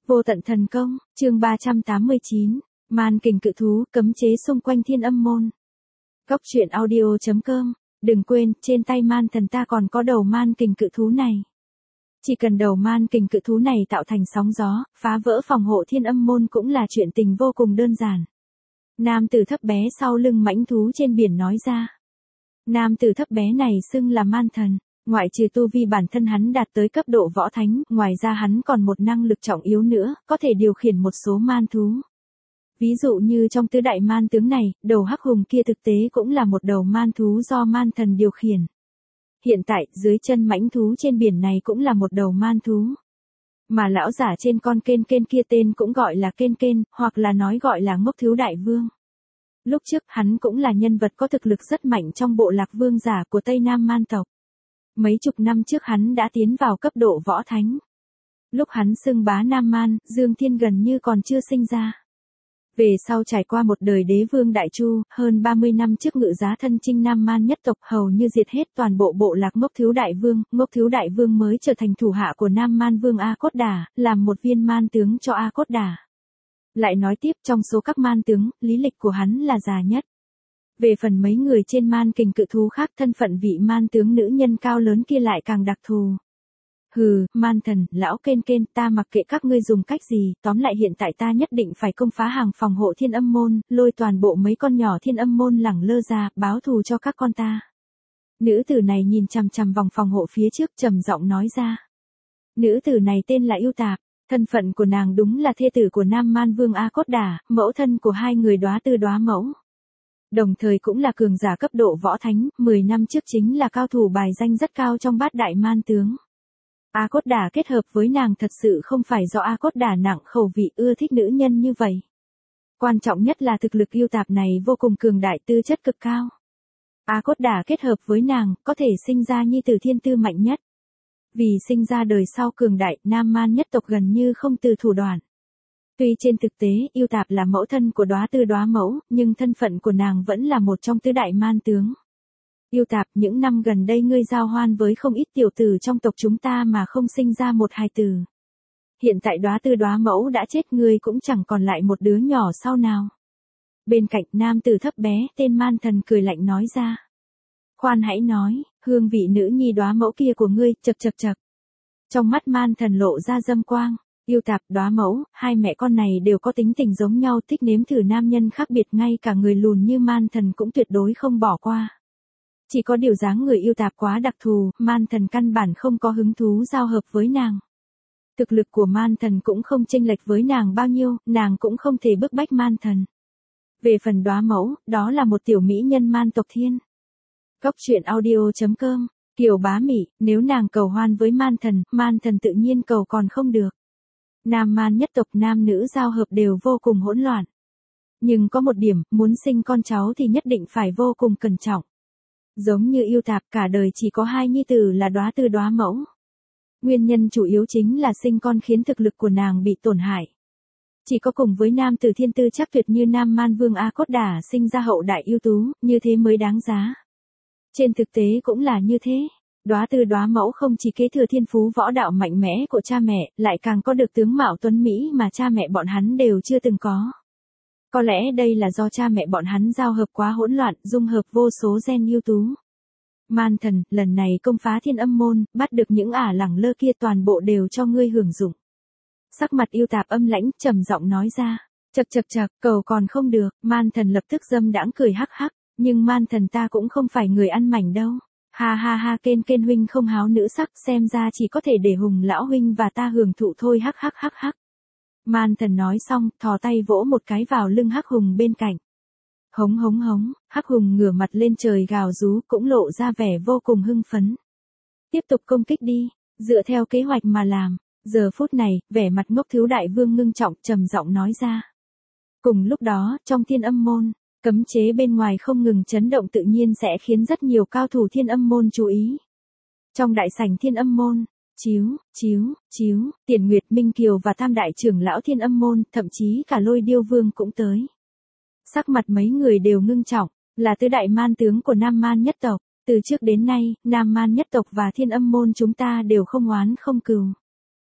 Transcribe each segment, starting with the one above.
Vô tận thần công, chương 389, man kình cự thú cấm chế xung quanh thiên âm môn. Góc truyện audio.com, đừng quên, trên tay man thần ta còn có đầu man kình cự thú này. Chỉ cần đầu man kình cự thú này tạo thành sóng gió, phá vỡ phòng hộ thiên âm môn cũng là chuyện tình vô cùng đơn giản. Nam tử thấp bé sau lưng mãnh thú trên biển nói ra. Nam tử thấp bé này xưng là man thần. Ngoại trừ tu vi bản thân hắn đạt tới cấp độ võ thánh, ngoài ra hắn còn một năng lực trọng yếu nữa, có thể điều khiển một số man thú. Ví dụ như trong tứ đại man tướng này, đầu hắc hùng kia thực tế cũng là một đầu man thú do man thần điều khiển. Hiện tại, dưới chân mãnh thú trên biển này cũng là một đầu man thú. Mà lão giả trên con kên kia tên cũng gọi là kên, hoặc là nói gọi là ngốc thiếu đại vương. Lúc trước hắn cũng là nhân vật có thực lực rất mạnh trong bộ lạc vương giả của Tây Nam man tộc. Mấy chục năm trước hắn đã tiến vào cấp độ võ thánh. Lúc hắn xưng bá Nam Man, Dương Thiên gần như còn chưa sinh ra. Về sau trải qua một đời đế vương Đại Chu, hơn 30 năm trước ngự giá thân chinh Nam Man nhất tộc hầu như diệt hết toàn bộ bộ lạc Ngốc Thiếu Đại Vương mới trở thành thủ hạ của Nam Man Vương A Cốt Đà, làm một viên man tướng cho A Cốt Đà. Lại nói tiếp trong số các man tướng, lý lịch của hắn là già nhất. Về phần mấy người trên man kình cự thú khác thân phận vị man tướng nữ nhân cao lớn kia lại càng đặc thù. Hừ, man thần, lão kên, ta mặc kệ các ngươi dùng cách gì, tóm lại hiện tại ta nhất định phải công phá hàng phòng hộ thiên âm môn, lôi toàn bộ mấy con nhỏ thiên âm môn lẳng lơ ra, báo thù cho các con ta. Nữ tử này nhìn chằm chằm vòng phòng hộ phía trước trầm giọng nói ra. Nữ tử này tên là Yêu Tạp, thân phận của nàng đúng là thê tử của Nam Man Vương A Cốt Đà, mẫu thân của hai người Đóa Tư Đóa Mẫu. Đồng thời cũng là cường giả cấp độ võ thánh, 10 năm trước chính là cao thủ bài danh rất cao trong bát đại man tướng. A Cốt Đà kết hợp với nàng thật sự không phải do A Cốt Đà nặng khẩu vị ưa thích nữ nhân như vậy. Quan trọng nhất là thực lực Yêu Tạp này vô cùng cường đại, tư chất cực cao. A Cốt Đà kết hợp với nàng, có thể sinh ra nhi tử thiên tư mạnh nhất. Vì sinh ra đời sau cường đại, Nam Man nhất tộc gần như không từ thủ đoạn. Tuy trên thực tế, Yêu Tạp là mẫu thân của Đóa Tư Đóa Mẫu, nhưng thân phận của nàng vẫn là một trong tứ đại man tướng. Yêu Tạp, những năm gần đây ngươi giao hoan với không ít tiểu tử trong tộc chúng ta mà không sinh ra một hài tử. Hiện tại Đóa Tư Đóa Mẫu đã chết, ngươi cũng chẳng còn lại một đứa nhỏ sau nào. Bên cạnh nam tử thấp bé, tên man thần cười lạnh nói ra. Khoan hãy nói, hương vị nữ nhi Đóa Mẫu kia của ngươi, chậc. Trong mắt man thần lộ ra dâm quang. Yêu Tạp, Đóa Mẫu, hai mẹ con này đều có tính tình giống nhau, thích nếm thử nam nhân khác biệt, ngay cả người lùn như man thần cũng tuyệt đối không bỏ qua. Chỉ có điều dáng người Yêu Tạp quá đặc thù, man thần căn bản không có hứng thú giao hợp với nàng. Thực lực của man thần cũng không chênh lệch với nàng bao nhiêu, nàng cũng không thể bức bách man thần. Về phần Đóa Mẫu, đó là một tiểu mỹ nhân man tộc thiên. Góc truyện audio.com, Kiều Bá Mị, nếu nàng cầu hoan với man thần tự nhiên cầu còn không được. Nam Man nhất tộc nam nữ giao hợp đều vô cùng hỗn loạn. Nhưng có một điểm, muốn sinh con cháu thì nhất định phải vô cùng cẩn trọng. Giống như Yêu Tạp, cả đời chỉ có hai nhi tử là Đóa Tư Đóa Mẫu. Nguyên nhân chủ yếu chính là sinh con khiến thực lực của nàng bị tổn hại. Chỉ có cùng với nam tử thiên tư chắc tuyệt như Nam Man Vương A Cốt Đà sinh ra hậu đại ưu tú, như thế mới đáng giá. Trên thực tế cũng là như thế. Đóa Tư Đóa Mẫu không chỉ kế thừa thiên phú võ đạo mạnh mẽ của cha mẹ, lại càng có được tướng mạo tuấn mỹ mà cha mẹ bọn hắn đều chưa từng có. Có lẽ đây là do cha mẹ bọn hắn giao hợp quá hỗn loạn, dung hợp vô số gen ưu tú. Man thần, lần này công phá thiên âm môn, bắt được những ả lẳng lơ kia toàn bộ đều cho ngươi hưởng dụng. Sắc mặt Yêu Tạp âm lãnh, trầm giọng nói ra. Chậc, cầu còn không được, man thần lập tức dâm đãng cười hắc hắc, nhưng man thần ta cũng không phải người ăn mảnh đâu. Ha, kên huynh không háo nữ sắc, xem ra chỉ có thể để Hùng lão huynh và ta hưởng thụ thôi, hắc. Man thần nói xong, thò tay vỗ một cái vào lưng hắc hùng bên cạnh. Hống, hắc hùng ngửa mặt lên trời gào rú, cũng lộ ra vẻ vô cùng hưng phấn. Tiếp tục công kích đi, dựa theo kế hoạch mà làm. Giờ phút này, vẻ mặt Ngốc Thiếu Đại Vương ngưng trọng, trầm giọng nói ra. Cùng lúc đó, trong thiên âm môn, cấm chế bên ngoài không ngừng chấn động, tự nhiên sẽ khiến rất nhiều cao thủ thiên âm môn chú ý. Trong đại sảnh thiên âm môn, Chiếu, Tiền Nguyệt, Minh Kiều và tam đại trưởng lão thiên âm môn, thậm chí cả Lôi Điêu Vương cũng tới. Sắc mặt mấy người đều ngưng trọng, là tứ đại man tướng của Nam Man nhất tộc. Từ trước đến nay, Nam Man nhất tộc và thiên âm môn chúng ta đều không oán không cừu.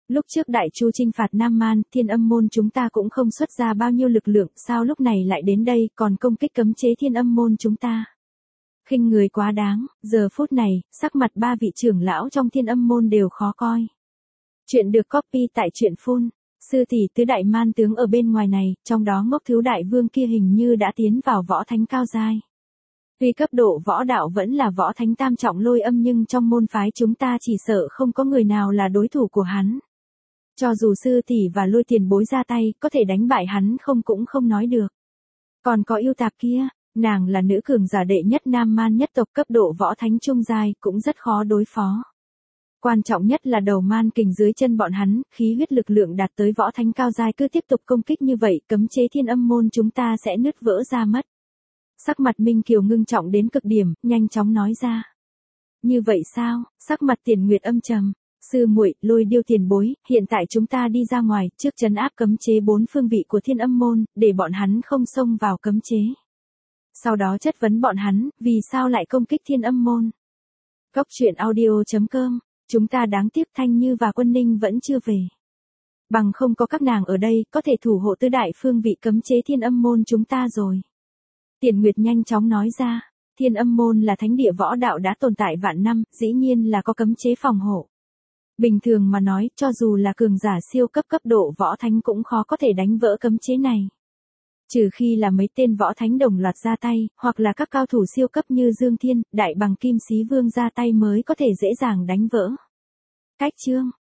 Lúc trước Đại Chu chinh phạt Nam Man, Thiên Âm môn chúng ta cũng không xuất ra bao nhiêu lực lượng, sao lúc này lại đến đây, còn công kích cấm chế Thiên Âm môn chúng ta. Khinh người quá đáng, giờ phút này, sắc mặt ba vị trưởng lão trong Thiên Âm môn đều khó coi. Chuyện được copy tại truyện phun. Sư tỷ tứ đại man tướng ở bên ngoài này, trong đó Ngốc Thứ Đại Vương kia hình như đã tiến vào võ thánh cao giai. Tuy cấp độ võ đạo vẫn là võ thánh tam trọng lôi âm nhưng trong môn phái chúng ta chỉ sợ không có người nào là đối thủ của hắn. Cho dù sư tỷ và lôi tiền bối ra tay, có thể đánh bại hắn không cũng không nói được. Còn có yêu tạp kia, nàng là nữ cường giả đệ nhất Nam Man nhất tộc cấp độ võ thánh trung giai, cũng rất khó đối phó. Quan trọng nhất là đầu man kình dưới chân bọn hắn, khí huyết lực lượng đạt tới võ thánh cao giai cứ tiếp tục công kích như vậy, cấm chế Thiên Âm môn chúng ta sẽ nứt vỡ ra mất. Sắc mặt Minh Kiều ngưng trọng đến cực điểm, nhanh chóng nói ra. Như vậy sao? Sắc mặt Tiền Nguyệt âm trầm. Sư muội, Lôi Điêu tiền bối, hiện tại chúng ta đi ra ngoài, trước trấn áp cấm chế 4 phương vị của Thiên Âm môn, để bọn hắn không xông vào cấm chế. Sau đó chất vấn bọn hắn, vì sao lại công kích Thiên Âm môn? Cốc truyện audio.com. Chúng ta đáng tiếc Thanh Như và Quân Ninh vẫn chưa về. Bằng không có các nàng ở đây, có thể thủ hộ tứ đại phương vị cấm chế Thiên Âm môn chúng ta rồi. Tiền Nguyệt nhanh chóng nói ra, Thiên Âm môn là thánh địa võ đạo đã tồn tại vạn năm, dĩ nhiên là có cấm chế phòng hộ. Bình thường mà nói, cho dù là cường giả siêu cấp cấp độ võ thánh cũng khó có thể đánh vỡ cấm chế này. Trừ khi là mấy tên võ thánh đồng loạt ra tay, hoặc là các cao thủ siêu cấp như Dương Thiên, Đại Bằng Kim Xí Vương ra tay mới có thể dễ dàng đánh vỡ. Cách chương